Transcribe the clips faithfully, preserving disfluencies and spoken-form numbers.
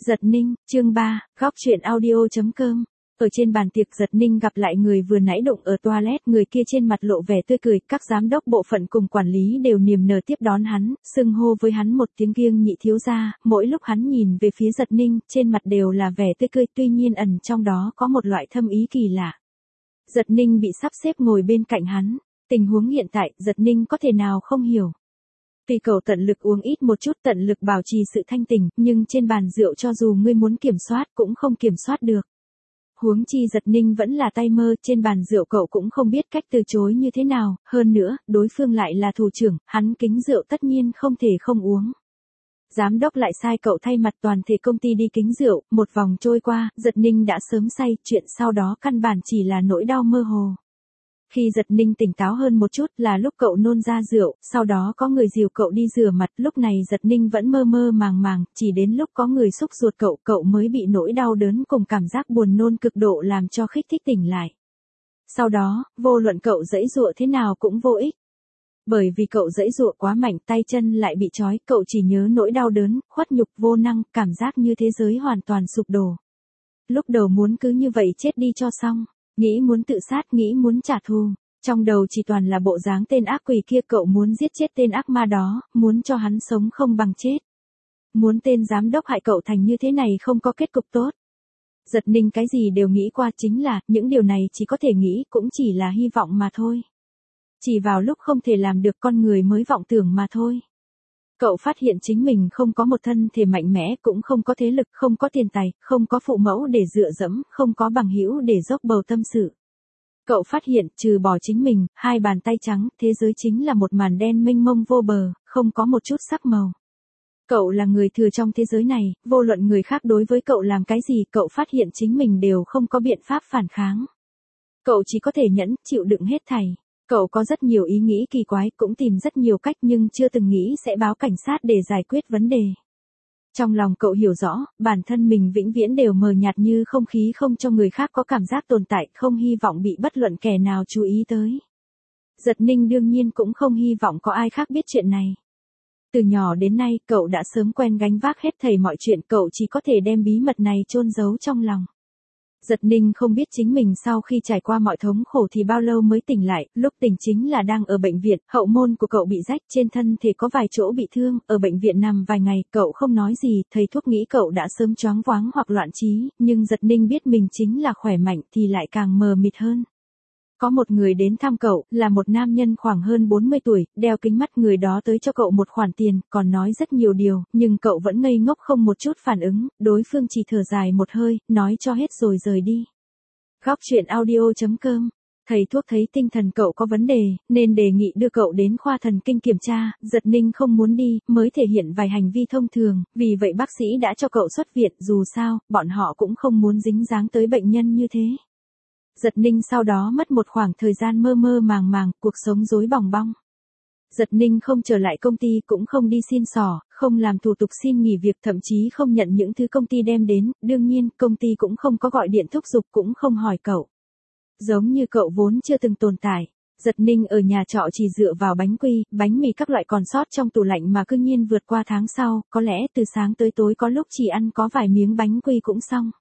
Giật Ninh, chương ba, góc truyện audio.com. Ở trên bàn tiệc Giật Ninh gặp lại người vừa nãy đụng ở toilet, người kia trên mặt lộ vẻ tươi cười, các giám đốc bộ phận cùng quản lý đều niềm nở tiếp đón hắn, xưng hô với hắn một tiếng kiêng nhị thiếu gia, mỗi lúc hắn nhìn về phía Giật Ninh, trên mặt đều là vẻ tươi cười, tuy nhiên ẩn trong đó có một loại thâm ý kỳ lạ. Giật Ninh bị sắp xếp ngồi bên cạnh hắn, tình huống hiện tại, Giật Ninh có thể nào không hiểu. Tuy cậu tận lực uống ít một chút, tận lực bảo trì sự thanh tỉnh, nhưng trên bàn rượu cho dù ngươi muốn kiểm soát cũng không kiểm soát được. Huống chi Giật Ninh vẫn là tay mơ, trên bàn rượu cậu cũng không biết cách từ chối như thế nào, hơn nữa, đối phương lại là thủ trưởng, hắn kính rượu tất nhiên không thể không uống. Giám đốc lại sai cậu thay mặt toàn thể công ty đi kính rượu, một vòng trôi qua, Giật Ninh đã sớm say, chuyện sau đó căn bản chỉ là nỗi đau mơ hồ. Khi Giật Ninh tỉnh táo hơn một chút là lúc cậu nôn ra rượu, sau đó có người dìu cậu đi rửa mặt, lúc này Giật Ninh vẫn mơ mơ màng màng, chỉ đến lúc có người xúc ruột cậu, cậu mới bị nỗi đau đớn cùng cảm giác buồn nôn cực độ làm cho kích thích tỉnh lại. Sau đó, vô luận cậu giãy giụa thế nào cũng vô ích. Bởi vì cậu giãy giụa quá mạnh, tay chân lại bị trói, cậu chỉ nhớ nỗi đau đớn, khuất nhục vô năng, cảm giác như thế giới hoàn toàn sụp đổ. Lúc đầu muốn cứ như vậy chết đi cho xong. Nghĩ muốn tự sát, nghĩ muốn trả thù. Trong đầu chỉ toàn là bộ dáng tên ác quỷ kia, cậu muốn giết chết tên ác ma đó, muốn cho hắn sống không bằng chết. Muốn tên giám đốc hại cậu thành như thế này không có kết cục tốt. Giật Ninh cái gì đều nghĩ qua, chính là, những điều này chỉ có thể nghĩ, cũng chỉ là hy vọng mà thôi. Chỉ vào lúc không thể làm được con người mới vọng tưởng mà thôi. Cậu phát hiện chính mình không có một thân thể mạnh mẽ, cũng không có thế lực, không có tiền tài, không có phụ mẫu để dựa dẫm, không có bằng hữu để dốc bầu tâm sự. Cậu phát hiện, trừ bỏ chính mình, hai bàn tay trắng, thế giới chính là một màn đen mênh mông vô bờ, không có một chút sắc màu. Cậu là người thừa trong thế giới này, vô luận người khác đối với cậu làm cái gì, cậu phát hiện chính mình đều không có biện pháp phản kháng. Cậu chỉ có thể nhẫn, chịu đựng hết thảy. Cậu có rất nhiều ý nghĩ kỳ quái, cũng tìm rất nhiều cách nhưng chưa từng nghĩ sẽ báo cảnh sát để giải quyết vấn đề. Trong lòng cậu hiểu rõ, bản thân mình vĩnh viễn đều mờ nhạt như không khí, không cho người khác có cảm giác tồn tại, không hy vọng bị bất luận kẻ nào chú ý tới. Giật Ninh đương nhiên cũng không hy vọng có ai khác biết chuyện này. Từ nhỏ đến nay, cậu đã sớm quen gánh vác hết thảy mọi chuyện, cậu chỉ có thể đem bí mật này chôn giấu trong lòng. Giật Ninh không biết chính mình sau khi trải qua mọi thống khổ thì bao lâu mới tỉnh lại, lúc tỉnh chính là đang ở bệnh viện, hậu môn của cậu bị rách, trên thân thể có vài chỗ bị thương, ở bệnh viện nằm vài ngày, cậu không nói gì, thầy thuốc nghĩ cậu đã sớm choáng váng hoặc loạn trí, nhưng Giật Ninh biết mình chính là khỏe mạnh thì lại càng mờ mịt hơn. Có một người đến thăm cậu, là một nam nhân khoảng hơn bốn mươi tuổi, đeo kính mắt, người đó tới cho cậu một khoản tiền, còn nói rất nhiều điều, nhưng cậu vẫn ngây ngốc không một chút phản ứng, đối phương chỉ thở dài một hơi, nói cho hết rồi rời đi. Góc truyện audio.com. Thầy thuốc thấy tinh thần cậu có vấn đề, nên đề nghị đưa cậu đến khoa thần kinh kiểm tra, Giật Ninh không muốn đi, mới thể hiện vài hành vi thông thường, vì vậy bác sĩ đã cho cậu xuất viện, dù sao, bọn họ cũng không muốn dính dáng tới bệnh nhân như thế. Giật Ninh sau đó mất một khoảng thời gian mơ mơ màng màng, cuộc sống rối bòng bong. Giật Ninh không trở lại công ty, cũng không đi xin xỏ, không làm thủ tục xin nghỉ việc, thậm chí không nhận những thứ công ty đem đến, đương nhiên, công ty cũng không có gọi điện thúc giục, cũng không hỏi cậu. Giống như cậu vốn chưa từng tồn tại. Giật Ninh ở nhà trọ chỉ dựa vào bánh quy, bánh mì các loại còn sót trong tủ lạnh mà cứ nhiên vượt qua tháng sau, có lẽ từ sáng tới tối có lúc chỉ ăn có vài miếng bánh quy cũng xong.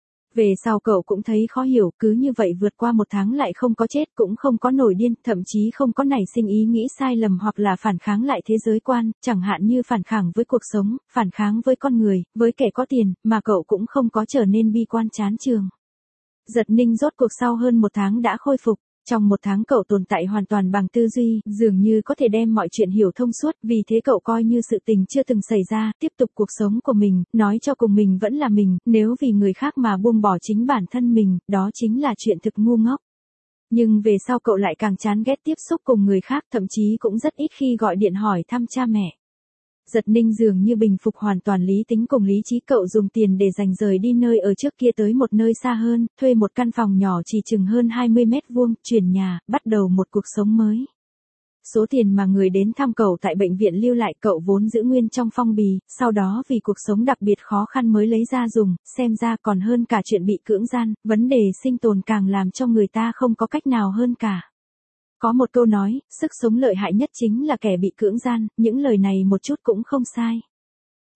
Về sau cậu cũng thấy khó hiểu, cứ như vậy vượt qua một tháng lại không có chết, cũng không có nổi điên, thậm chí không có nảy sinh ý nghĩ sai lầm hoặc là phản kháng lại thế giới quan, chẳng hạn như phản kháng với cuộc sống, phản kháng với con người, với kẻ có tiền, mà cậu cũng không có trở nên bi quan chán trường. Giật Ninh rốt cuộc sau hơn một tháng đã khôi phục. Trong một tháng cậu tồn tại hoàn toàn bằng tư duy, dường như có thể đem mọi chuyện hiểu thông suốt, vì thế cậu coi như sự tình chưa từng xảy ra, tiếp tục cuộc sống của mình, nói cho cùng mình vẫn là mình, nếu vì người khác mà buông bỏ chính bản thân mình, đó chính là chuyện thực ngu ngốc. Nhưng về sau cậu lại càng chán ghét tiếp xúc cùng người khác, thậm chí cũng rất ít khi gọi điện hỏi thăm cha mẹ. Giật Ninh dường như bình phục hoàn toàn lý tính cùng lý trí, cậu dùng tiền để dành rời đi nơi ở trước kia tới một nơi xa hơn, thuê một căn phòng nhỏ chỉ chừng hơn hai mươi mét vuông, chuyển nhà, bắt đầu một cuộc sống mới. Số tiền mà người đến thăm cậu tại bệnh viện lưu lại cậu vốn giữ nguyên trong phong bì, sau đó vì cuộc sống đặc biệt khó khăn mới lấy ra dùng, xem ra còn hơn cả chuyện bị cưỡng gian, vấn đề sinh tồn càng làm cho người ta không có cách nào hơn cả. Có một câu nói, sức sống lợi hại nhất chính là kẻ bị cưỡng gian, những lời này một chút cũng không sai.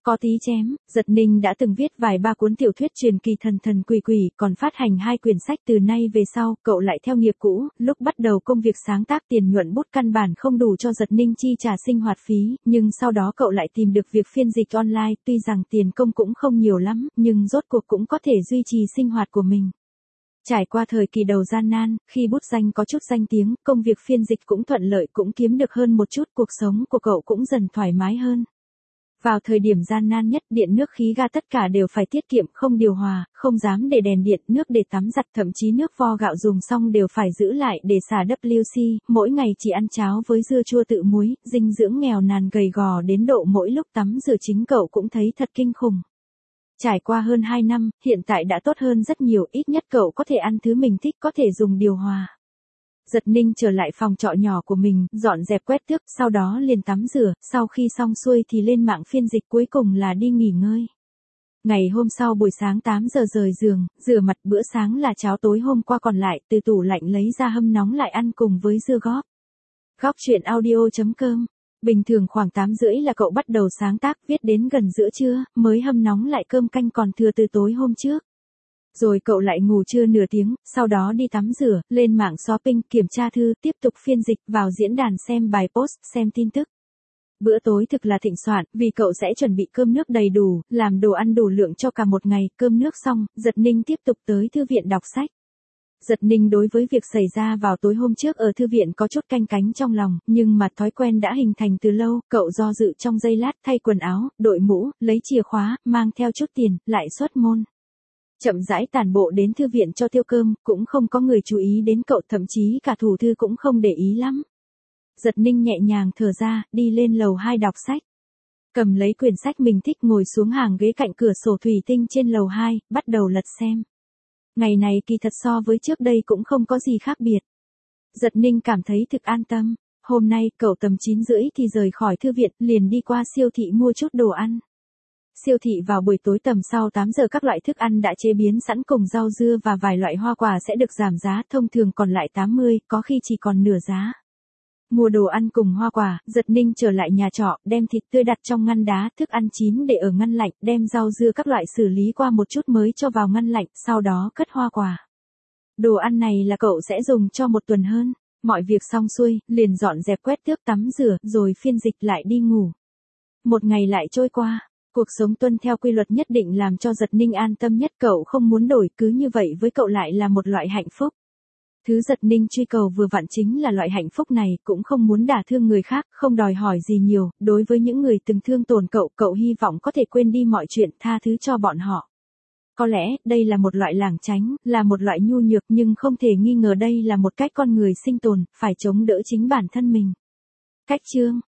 Có tí chém, Giật Ninh đã từng viết vài ba cuốn tiểu thuyết truyền kỳ thần thần quỷ quỷ, còn phát hành hai quyển sách. Từ nay về sau, cậu lại theo nghiệp cũ, lúc bắt đầu công việc sáng tác tiền nhuận bút căn bản không đủ cho Giật Ninh chi trả sinh hoạt phí, nhưng sau đó cậu lại tìm được việc phiên dịch online, tuy rằng tiền công cũng không nhiều lắm, nhưng rốt cuộc cũng có thể duy trì sinh hoạt của mình. Trải qua thời kỳ đầu gian nan, khi bút danh có chút danh tiếng, công việc phiên dịch cũng thuận lợi, cũng kiếm được hơn một chút, cuộc sống của cậu cũng dần thoải mái hơn. Vào thời điểm gian nan nhất, điện nước khí ga tất cả đều phải tiết kiệm, không điều hòa, không dám để đèn điện, nước để tắm giặt, thậm chí nước vo gạo dùng xong đều phải giữ lại để xả W C, mỗi ngày chỉ ăn cháo với dưa chua tự muối, dinh dưỡng nghèo nàn gầy gò đến độ mỗi lúc tắm rửa chính cậu cũng thấy thật kinh khủng. Trải qua hơn hai năm, hiện tại đã tốt hơn rất nhiều, ít nhất cậu có thể ăn thứ mình thích, có thể dùng điều hòa. Giật Ninh trở lại phòng trọ nhỏ của mình, dọn dẹp quét tước, sau đó liền tắm rửa, sau khi xong xuôi thì lên mạng phiên dịch, cuối cùng là đi nghỉ ngơi. Ngày hôm sau buổi sáng tám giờ rời giường, rửa mặt, bữa sáng là cháo tối hôm qua còn lại, từ tủ lạnh lấy ra hâm nóng lại ăn cùng với dưa góp. Góc chuyện audio chấm com. Bình thường khoảng tám rưỡi là cậu bắt đầu sáng tác, viết đến gần giữa trưa, mới hâm nóng lại cơm canh còn thừa từ tối hôm trước. Rồi cậu lại ngủ trưa nửa tiếng, sau đó đi tắm rửa, lên mạng shopping, kiểm tra thư, tiếp tục phiên dịch, vào diễn đàn xem bài post, xem tin tức. Bữa tối thực là thịnh soạn, vì cậu sẽ chuẩn bị cơm nước đầy đủ, làm đồ ăn đủ lượng cho cả một ngày, cơm nước xong, Giật Ninh tiếp tục tới thư viện đọc sách. Giật Ninh đối với việc xảy ra vào tối hôm trước ở thư viện có chút canh cánh trong lòng, nhưng mà thói quen đã hình thành từ lâu, cậu do dự trong giây lát, thay quần áo, đội mũ, lấy chìa khóa, mang theo chút tiền, lại xuất môn. Chậm rãi tản bộ đến thư viện cho tiêu cơm, cũng không có người chú ý đến cậu, thậm chí cả thủ thư cũng không để ý lắm. Giật Ninh nhẹ nhàng thở ra, đi lên lầu hai đọc sách. Cầm lấy quyển sách mình thích, ngồi xuống hàng ghế cạnh cửa sổ thủy tinh trên lầu hai, bắt đầu lật xem. Ngày này kỳ thật so với trước đây cũng không có gì khác biệt. Giật Ninh cảm thấy thực an tâm. Hôm nay, cậu tầm chín rưỡi thì rời khỏi thư viện, liền đi qua siêu thị mua chút đồ ăn. Siêu thị vào buổi tối tầm sau tám giờ các loại thức ăn đã chế biến sẵn cùng rau dưa và vài loại hoa quả sẽ được giảm giá, thông thường còn lại tám mươi, có khi chỉ còn nửa giá. Mua đồ ăn cùng hoa quả, Giật Ninh trở lại nhà trọ, đem thịt tươi đặt trong ngăn đá, thức ăn chín để ở ngăn lạnh, đem rau dưa các loại xử lý qua một chút mới cho vào ngăn lạnh, sau đó cất hoa quả. Đồ ăn này là cậu sẽ dùng cho một tuần hơn. Mọi việc xong xuôi, liền dọn dẹp quét tước tắm rửa, rồi phiên dịch lại đi ngủ. Một ngày lại trôi qua. Cuộc sống tuân theo quy luật nhất định làm cho Giật Ninh an tâm nhất, cậu không muốn đổi, cứ như vậy với cậu lại là một loại hạnh phúc. Thứ Giật Ninh truy cầu vừa vặn chính là loại hạnh phúc này, cũng không muốn đả thương người khác, không đòi hỏi gì nhiều, đối với những người từng thương tổn cậu, cậu hy vọng có thể quên đi mọi chuyện, tha thứ cho bọn họ. Có lẽ, đây là một loại lảng tránh, là một loại nhu nhược, nhưng không thể nghi ngờ đây là một cách con người sinh tồn, phải chống đỡ chính bản thân mình. Cách chương